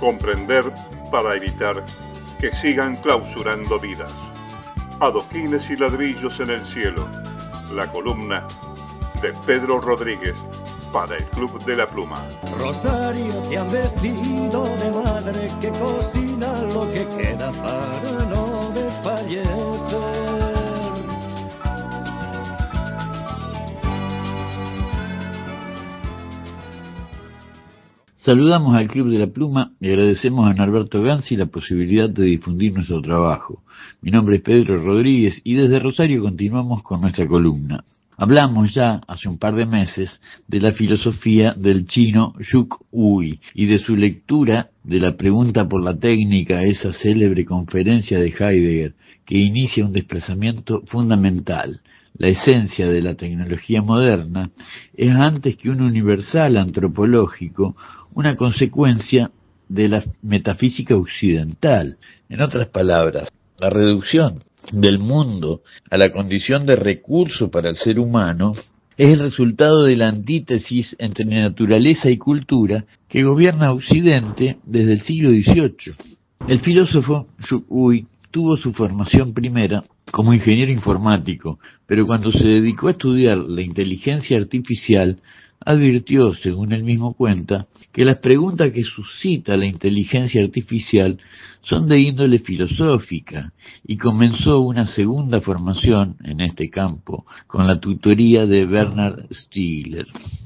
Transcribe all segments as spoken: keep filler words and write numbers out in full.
Comprender para evitar que sigan clausurando vidas. Adoquines y ladrillos en el cielo. La columna de Pedro Rodríguez para el Club de la Pluma. Rosario, te han vestido de madre que cocina lo que queda para no desfallecer. Saludamos al Club de la Pluma y agradecemos a Norberto Ganzi la posibilidad de difundir nuestro trabajo. Mi nombre es Pedro Rodríguez y desde Rosario continuamos con nuestra columna. Hablamos ya hace un par de meses de la filosofía del chino Yuk Ui y de su lectura de la pregunta por la técnica, esa célebre conferencia de Heidegger que inicia un desplazamiento fundamental. La esencia de la tecnología moderna es antes que un universal antropológico, una consecuencia de la metafísica occidental. En otras palabras, la reducción del mundo a la condición de recurso para el ser humano es el resultado de la antítesis entre naturaleza y cultura que gobierna Occidente desde el siglo dieciocho. El filósofo Yuk Ui tuvo su formación primera como ingeniero informático, pero cuando se dedicó a estudiar la inteligencia artificial, advirtió, según él mismo cuenta, que las preguntas que suscita la inteligencia artificial son de índole filosófica, y comenzó una segunda formación en este campo con la tutoría de Bernard Stiegler.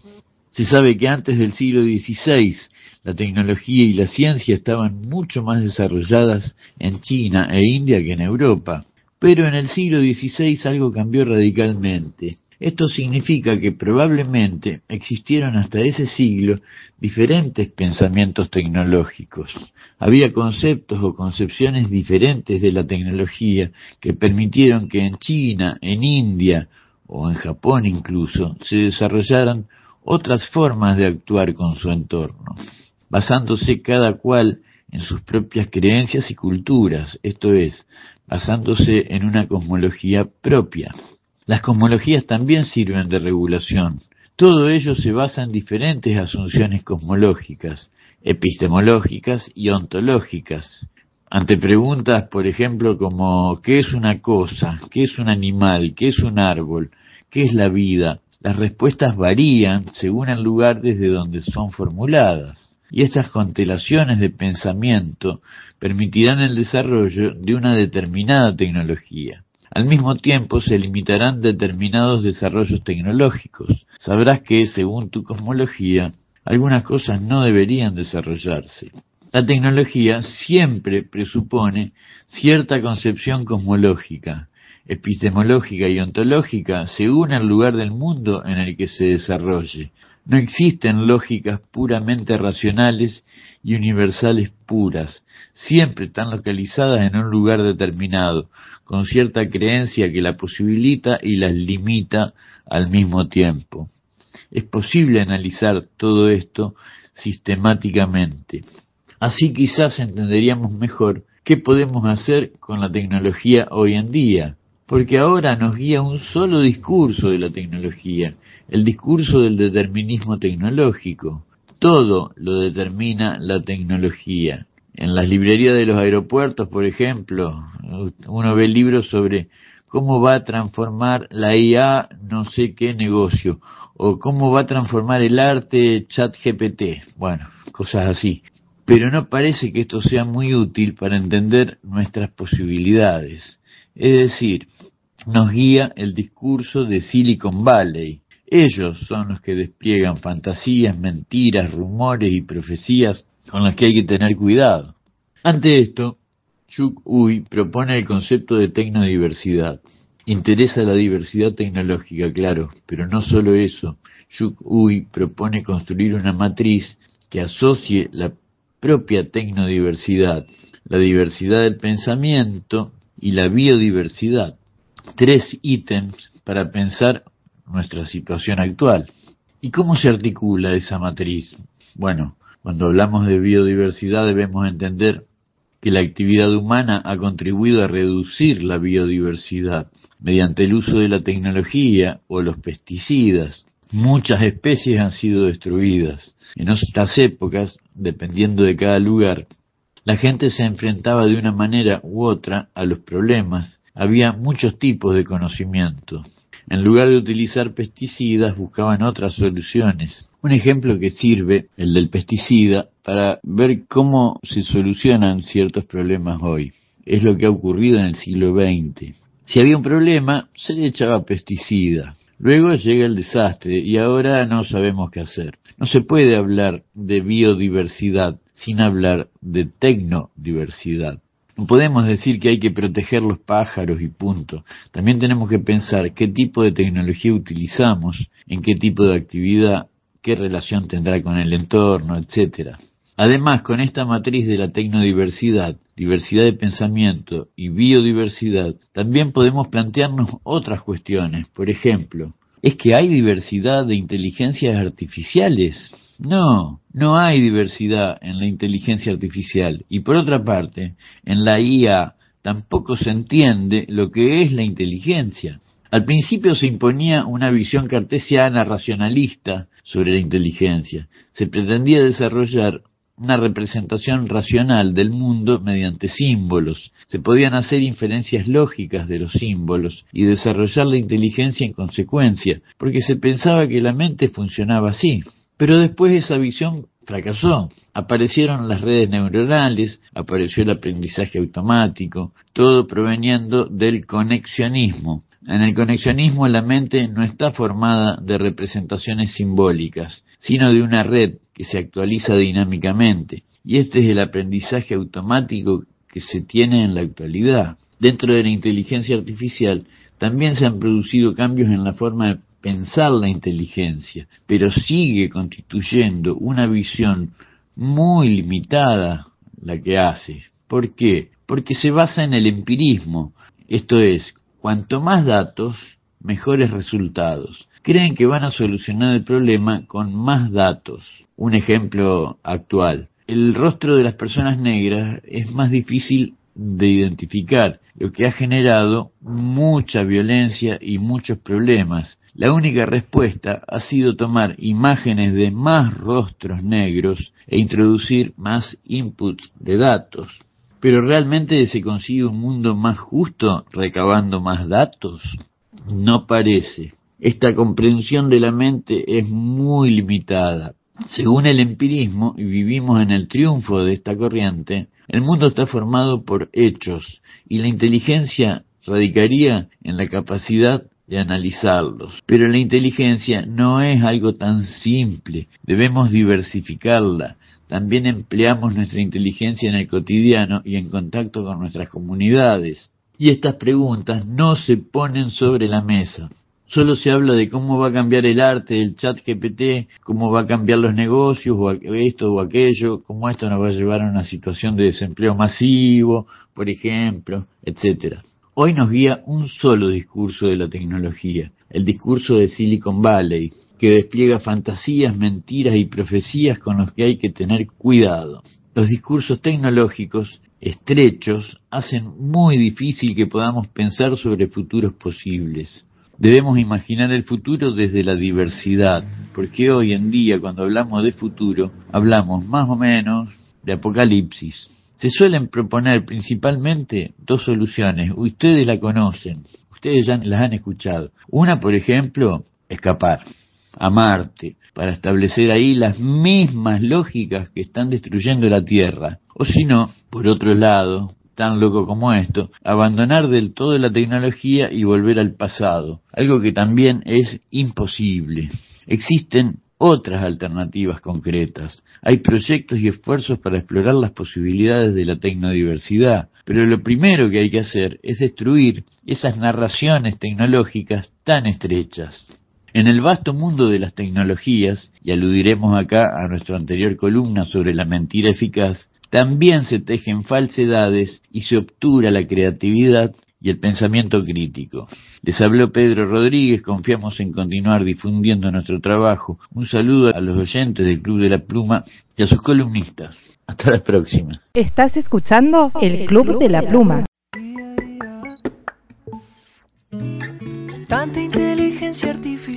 Se sabe que antes del siglo dieciséis la tecnología y la ciencia estaban mucho más desarrolladas en China e India que en Europa, pero en el siglo dieciséis algo cambió radicalmente. Esto significa que probablemente existieron hasta ese siglo diferentes pensamientos tecnológicos. Había conceptos o concepciones diferentes de la tecnología que permitieron que en China, en India o en Japón incluso se desarrollaran otras formas de actuar con su entorno, basándose cada cual en sus propias creencias y culturas, esto es, basándose en una cosmología propia. Las cosmologías también sirven de regulación. Todo ello se basa en diferentes asunciones cosmológicas, epistemológicas y ontológicas. Ante preguntas, por ejemplo, como ¿qué es una cosa? ¿Qué es un animal? ¿Qué es un árbol? ¿Qué es la vida? Las respuestas varían según el lugar desde donde son formuladas. Y estas constelaciones de pensamiento permitirán el desarrollo de una determinada tecnología. Al mismo tiempo se limitarán determinados desarrollos tecnológicos. Sabrás que, según tu cosmología, algunas cosas no deberían desarrollarse. La tecnología siempre presupone cierta concepción cosmológica, epistemológica y ontológica según el lugar del mundo en el que se desarrolle. No existen lógicas puramente racionales y universales puras. Siempre están localizadas en un lugar determinado, con cierta creencia que la posibilita y las limita al mismo tiempo. Es posible analizar todo esto sistemáticamente. Así quizás entenderíamos mejor qué podemos hacer con la tecnología hoy en día, porque ahora nos guía un solo discurso de la tecnología, el discurso del determinismo tecnológico. Todo lo determina la tecnología. En las librerías de los aeropuertos, por ejemplo, uno ve libros sobre cómo va a transformar la I A no sé qué negocio, o cómo va a transformar el arte ChatGPT, bueno, cosas así. Pero no parece que esto sea muy útil para entender nuestras posibilidades. Es decir, nos guía el discurso de Silicon Valley. Ellos son los que despliegan fantasías, mentiras, rumores y profecías con las que hay que tener cuidado. Ante esto, Yuk Ui propone el concepto de tecnodiversidad. Interesa la diversidad tecnológica, claro, pero no solo eso. Yuk Ui propone construir una matriz que asocie la propia tecnodiversidad, la diversidad del pensamiento y la biodiversidad. Tres ítems para pensar nuestra situación actual. ¿Y cómo se articula esa matriz? Bueno, cuando hablamos de biodiversidad debemos entender que la actividad humana ha contribuido a reducir la biodiversidad mediante el uso de la tecnología o los pesticidas. Muchas especies han sido destruidas. En otras épocas, dependiendo de cada lugar, la gente se enfrentaba de una manera u otra a los problemas. Había muchos tipos de conocimiento. En lugar de utilizar pesticidas, buscaban otras soluciones. Un ejemplo que sirve, el del pesticida, para ver cómo se solucionan ciertos problemas hoy. Es lo que ha ocurrido en el siglo veinte. Si había un problema, se le echaba pesticida. Luego llega el desastre y ahora no sabemos qué hacer. No se puede hablar de biodiversidad sin hablar de tecnodiversidad. No podemos decir que hay que proteger los pájaros y punto. También tenemos que pensar qué tipo de tecnología utilizamos, en qué tipo de actividad, qué relación tendrá con el entorno, etcétera. Además, con esta matriz de la tecnodiversidad, diversidad de pensamiento y biodiversidad, también podemos plantearnos otras cuestiones. Por ejemplo, ¿es que hay diversidad de inteligencias artificiales? No, no hay diversidad en la inteligencia artificial. Y por otra parte, en la I A tampoco se entiende lo que es la inteligencia. Al principio se imponía una visión cartesiana racionalista sobre la inteligencia. Se pretendía desarrollar una representación racional del mundo mediante símbolos. Se podían hacer inferencias lógicas de los símbolos y desarrollar la inteligencia en consecuencia, porque se pensaba que la mente funcionaba así. Pero después esa visión fracasó. Aparecieron las redes neuronales, apareció el aprendizaje automático, todo proveniendo del conexionismo. En el conexionismo la mente no está formada de representaciones simbólicas, sino de una red que se actualiza dinámicamente. Y este es el aprendizaje automático que se tiene en la actualidad. Dentro de la inteligencia artificial también se han producido cambios en la forma de pensar la inteligencia, pero sigue constituyendo una visión muy limitada la que hace. ¿Por qué? Porque se basa en el empirismo, esto es, cuanto más datos, mejores resultados. Creen que van a solucionar el problema con más datos. Un ejemplo actual. El rostro de las personas negras es más difícil de identificar, lo que ha generado mucha violencia y muchos problemas. La única respuesta ha sido tomar imágenes de más rostros negros e introducir más inputs de datos. ¿Pero realmente se consigue un mundo más justo recabando más datos? No parece. Esta comprensión de la mente es muy limitada. Según el empirismo, y vivimos en el triunfo de esta corriente, el mundo está formado por hechos, y la inteligencia radicaría en la capacidad de analizarlos. Pero la inteligencia no es algo tan simple, debemos diversificarla. También empleamos nuestra inteligencia en el cotidiano y en contacto con nuestras comunidades. Y estas preguntas no se ponen sobre la mesa. Solo se habla de cómo va a cambiar el arte, el chat G P T, cómo va a cambiar los negocios, o esto o aquello, cómo esto nos va a llevar a una situación de desempleo masivo, por ejemplo, etcétera. Hoy nos guía un solo discurso de la tecnología, el discurso de Silicon Valley, que despliega fantasías, mentiras y profecías con los que hay que tener cuidado. Los discursos tecnológicos estrechos hacen muy difícil que podamos pensar sobre futuros posibles. Debemos imaginar el futuro desde la diversidad, porque hoy en día cuando hablamos de futuro, hablamos más o menos de apocalipsis. Se suelen proponer principalmente dos soluciones, ustedes la conocen, ustedes ya las han escuchado. Una, por ejemplo, escapar a Marte, para establecer ahí las mismas lógicas que están destruyendo la Tierra. O si no, por otro lado, tan loco como esto, abandonar del todo la tecnología y volver al pasado, algo que también es imposible. Existen otras alternativas concretas. Hay proyectos y esfuerzos para explorar las posibilidades de la tecnodiversidad, pero lo primero que hay que hacer es destruir esas narraciones tecnológicas tan estrechas. En el vasto mundo de las tecnologías, y aludiremos acá a nuestra anterior columna sobre la mentira eficaz, también se tejen falsedades y se obtura la creatividad y el pensamiento crítico. Les habló Pedro Rodríguez, confiamos en continuar difundiendo nuestro trabajo. Un saludo a los oyentes del Club de la Pluma y a sus columnistas. Hasta la próxima. Estás escuchando el Club de la Pluma. Tanta inteligencia artificial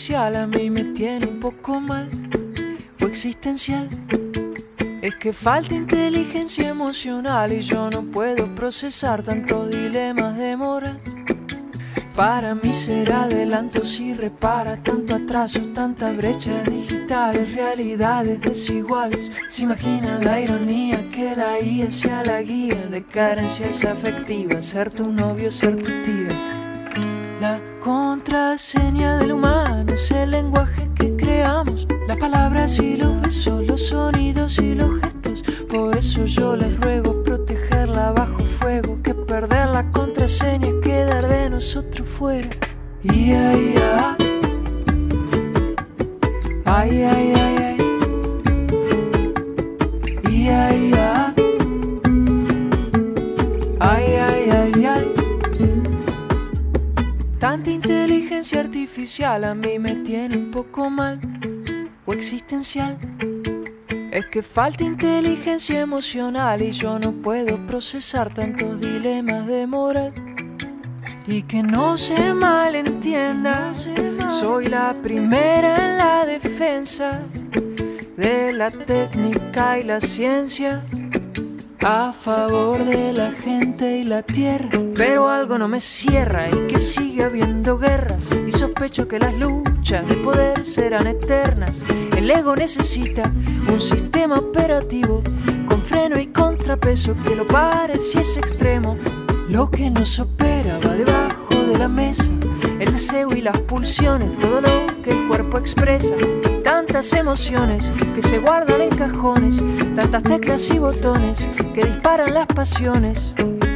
artificial a mí me tiene un poco mal o existencial. Es que falta inteligencia emocional y yo no puedo procesar tantos dilemas de moral. Para mí será adelanto si repara tanto atraso, tanta brecha digitales, realidades desiguales. Se imaginan la ironía que la I A sea la guía de carencias afectivas, ser tu novio, ser tu tía. La contraseña del humano es el lenguaje que creamos, las palabras y los besos, los sonidos y los gestos. Por eso yo les ruego protegerla bajo fuego, que perder la contraseña es quedar de nosotros fuera. Y ay, ay, ay, ay, ay, ay, y ay, ay, ay, ay, ay, ay. Tanta inteligencia artificial a mí me tiene un poco mal o existencial. Es que falta inteligencia emocional y yo no puedo procesar tantos dilemas de moral. Y que no se malentienda, soy la primera en la defensa de la técnica y la ciencia, a favor de la gente y la tierra. Pero algo no me cierra y que sigue habiendo guerras, y sospecho que las luchas de poder serán eternas. El ego necesita un sistema operativo con freno y contrapeso que lo pare si es extremo. Lo que nos opera va debajo de la mesa, el deseo y las pulsiones, todo lo que el cuerpo expresa. Tantas emociones que se guardan en cajones, tantas teclas y botones que disparan las pasiones.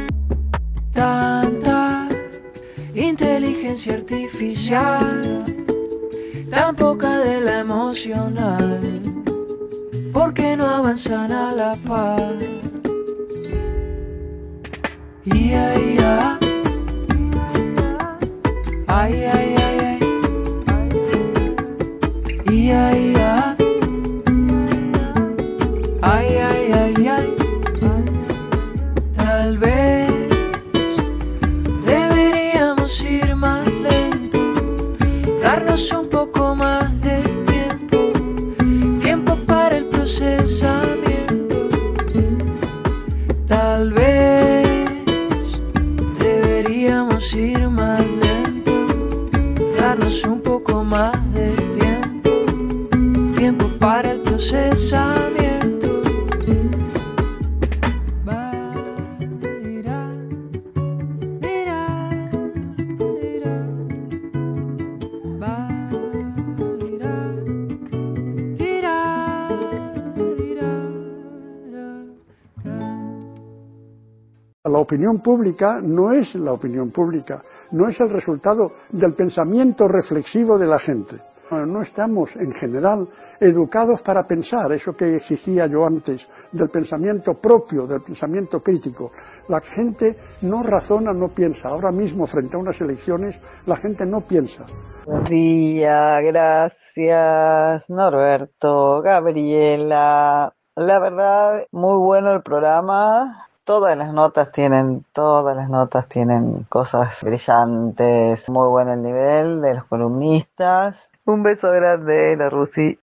Tanta inteligencia artificial, tan poca de la emocional, porque no avanzan a la par. Y ay, ay, ay, ay, ay, ay, y ay, ay, ay, ay, ay, ay. Tal vez deberíamos ir más lento, darnos un poco más de tiempo, tiempo para el procesamiento. Tal vez deberíamos ir más lento, darnos un poco más de tiempo, tiempo para el procesamiento. Ba-di-da, di-da, di-da, ba-di-da, di-da, di-da, da-da. La opinión pública no es la opinión pública, no es el resultado del pensamiento reflexivo de la gente. No estamos, en general, educados para pensar, eso que exigía yo antes, del pensamiento propio, del pensamiento crítico. La gente no razona, no piensa. Ahora mismo, frente a unas elecciones, la gente no piensa. Buenos días, gracias Norberto, Gabriela. La verdad, muy bueno el programa. Todas las notas tienen, todas las notas tienen cosas brillantes. Muy bueno el nivel de los columnistas. Un beso grande, la Rusi.